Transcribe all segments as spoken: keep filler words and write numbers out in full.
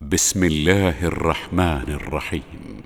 بسم الله الرحمن الرحيم.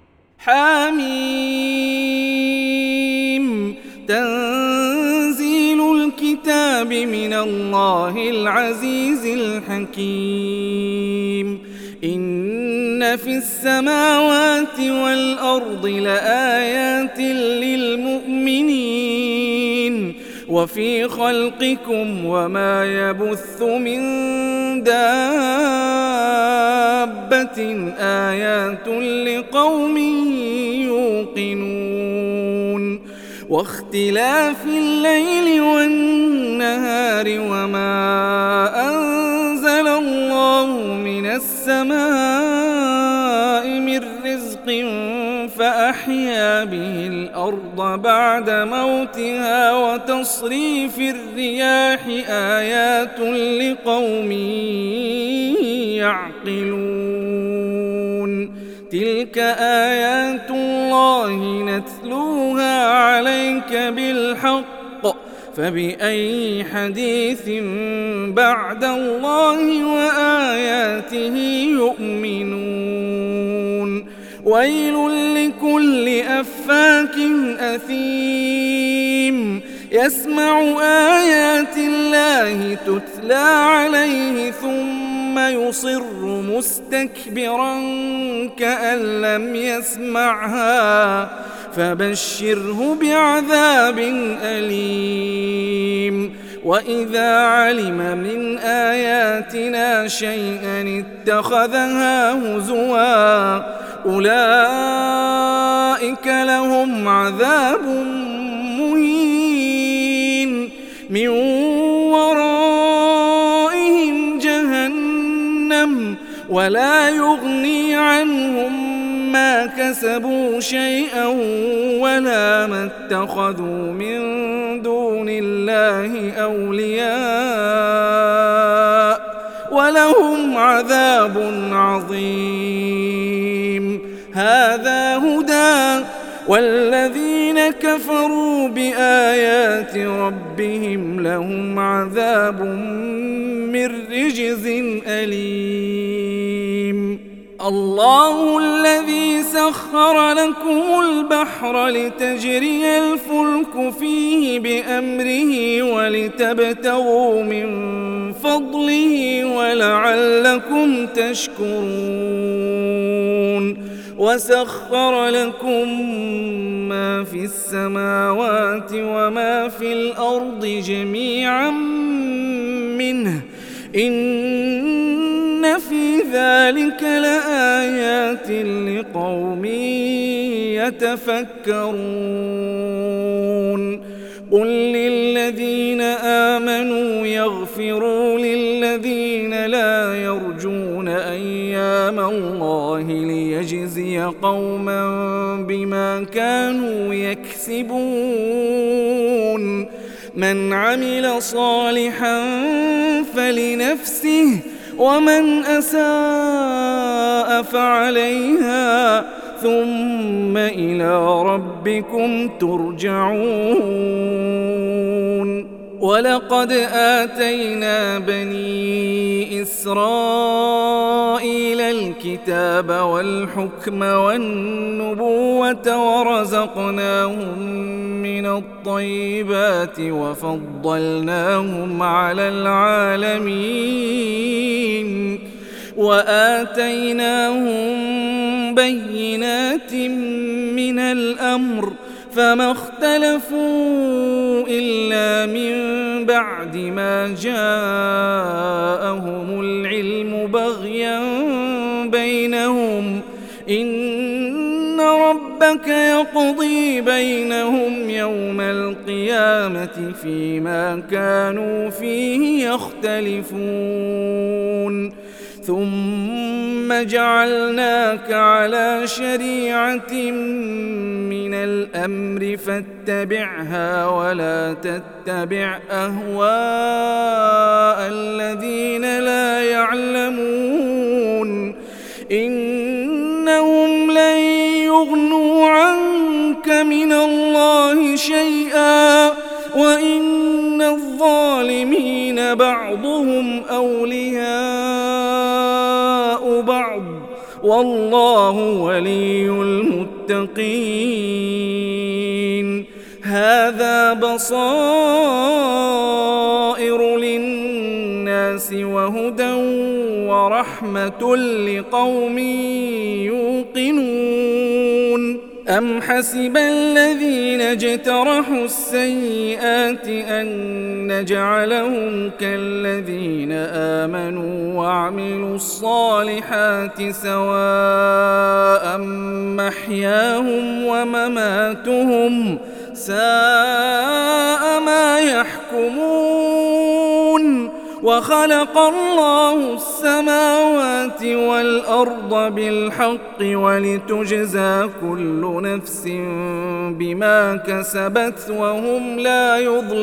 حميم. تنزيل الكتاب من الله العزيز الحكيم. إن في السماوات والأرض لآيات للمؤمنين وفي خلقكم وما يبث من دابة آيات لقوم يوقنون. واختلاف الليل والنهار وما أنزل الله من السماء من رزق فأحيا به الأرض بعد موتها وتصريف الرياح آيات لقوم يعقلون. تلك آيات الله نتلوها عليك بالحق فبأي حديث بعد الله وآياته يؤمنون. ويل لكل أفاك أثيم يسمع آيات الله تتلى عليه ثم يصر مستكبرا كأن لم يسمعها فبشره بعذاب أليم. وإذا علم من آياتنا شيئا اتخذها هزوا أولئك لهم عذاب مهين من ورائهم جهنم ولا يغني عنهم ما كسبوا شيئا ولا ما اتخذوا من دون الله أولياء ولهم عذاب عظيم. هذا هدى والذين كفروا بآيات ربهم لهم عذاب من رجز أليم. الله الذي سخر لكم البحر لتجري الفلك فيه بأمره ولتبتغوا من فضله ولعلكم تشكرون. وسخر لكم ما في السماوات وما في الأرض جميعا منه إن في ذلك لآيات لقوم يتفكرون. قل للذين آمنوا يغفروا للذين لا يرجون أيام الله ليجزي قوما بما كانوا يكسبون. من عمل صالحا فلنفسه ومن أساء فعليها ثم إلى ربكم ترجعون. ولقد آتينا بني إسرائيل الكتاب والحكم والنبوة ورزقناهم من الطيبات وفضلناهم على العالمين وآتيناهم بينات من الأمر فما اختلفوا إلا من بعد ما جاءهم العلم بغيا بينهم. إن ربك يقضي بينهم يوم القيامة فيما كانوا فيه يختلفون. ثم جعلناك على شريعة من الأمر فاتبعها ولا تتبع أهواء الذين لا يعلمون. إنهم لن يغنوا عنك من الله شيئا وإن الظالمين بعضهم أولياء بعض والله ولي المتقين. هذا بصائر للناس وهدى ورحمة لقوم يوقنون. أم حسب الذين اجترحوا السيئات أن نجعلهم كالذين آمنوا وعملوا الصالحات سواء محياهم ومماتهم ساء ما يحكمون. وخلق الله السماوات والأرض بالحق ولتجزى كل نفس بما كسبت وهم لا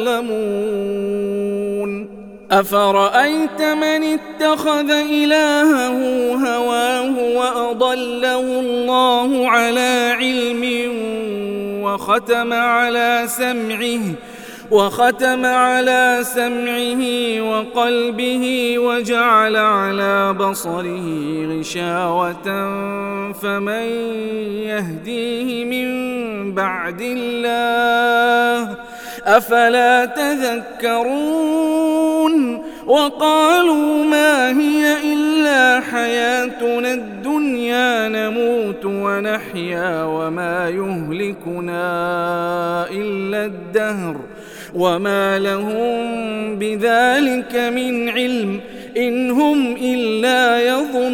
يظلمون. أفرأيت من اتخذ إلهه هواه وأضله الله على علم وختم على سمعه وختم على سمعه وقلبه وجعل على بصره غشاوة فمن يهديه من بعد الله أفلا تذكرون. وقالوا ما هي إلا حياتنا الدنيا نموت ونحيا وما يهلكنا إلا الدهر وما لهم بذلك من علم إن هم إلا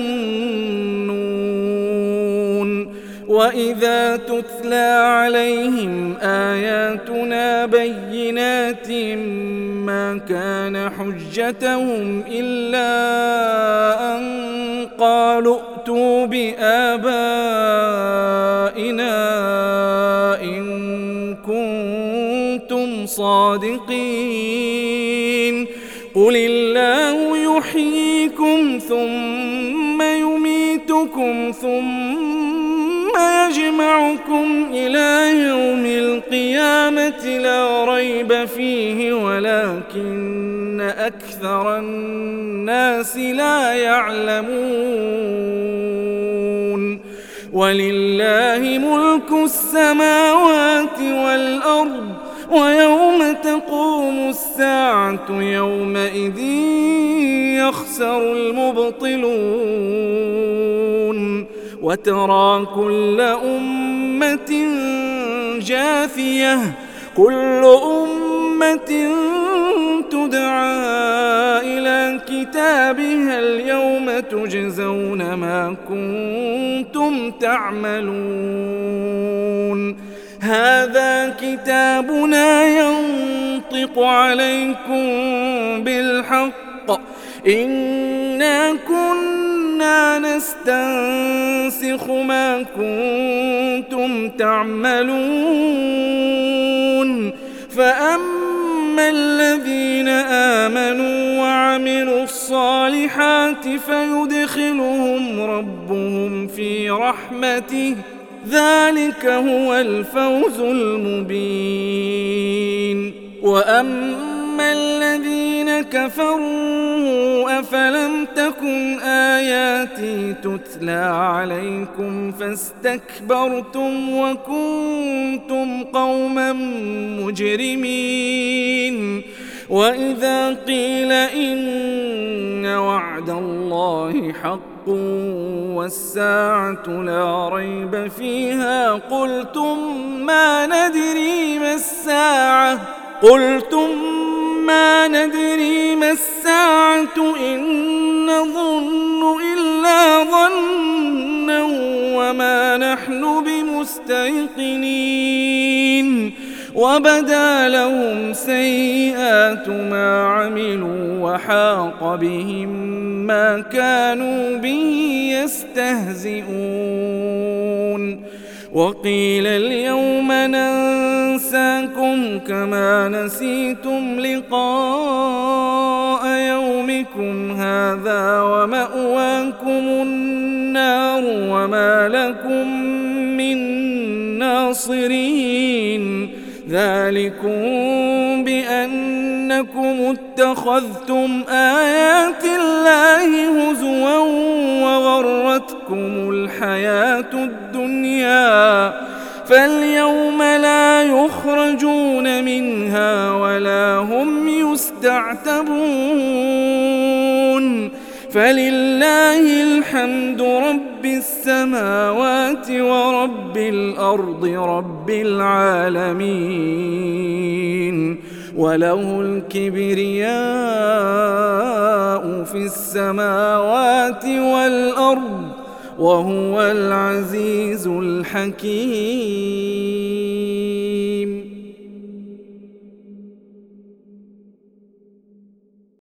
يظنون. وإذا تتلى عليهم آياتنا بينات ما كان حجتهم إلا أن قالوا ائتوا بآبائنا إن كنتم صادقين. قل الله يحييكم ثم يميتكم ثم يجمعكم إلى يوم القيامة لا ريب فيه ولكن أكثر الناس لا يعلمون. ولله ملك السماوات والأرض ويوم تقوم الساعة يومئذ يخسر المبطلون. وترى كل أمة جاثية كل أمة تدعى إلى كتابها اليوم تجزون ما كنتم تعملون. هذا كتابنا ينطق عليكم بالحق إنا كنا نستنسخ ما كنتم تعملون. فأما الذين آمنوا وعملوا الصالحات فيدخلهم ربهم في رحمته ذلك هو الفوز المبين. وأما الذين كفروا أفلم تكن آياتي تتلى عليكم فاستكبرتم وكنتم قوما مجرمين. وإذا قيل إن وعد الله حق والساعة لا ريب فيها قلتم ما ندري ما الساعة قلتم ما ندري ما الساعة إن نظن إلا ظنا وما نحن بمستيقنين. وبدا لهم سيئات ما عملوا وحاق بهم ما كانوا به يستهزئون. وقيل اليوم ننساكم كما نسيتم لقاء يومكم هذا ومأواكم النار وما لكم من ناصرين. ذلكم بأنكم اتخذتم آيات الله هزوا وغرتكم غرتكم الحياة الدنيا فاليوم لا يخرجون منها ولا هم يستعتبون فلله الحمد رب السماوات ورب الأرض رب العالمين وله الكبرياء في السماوات والأرض وهو العزيز الحكيم.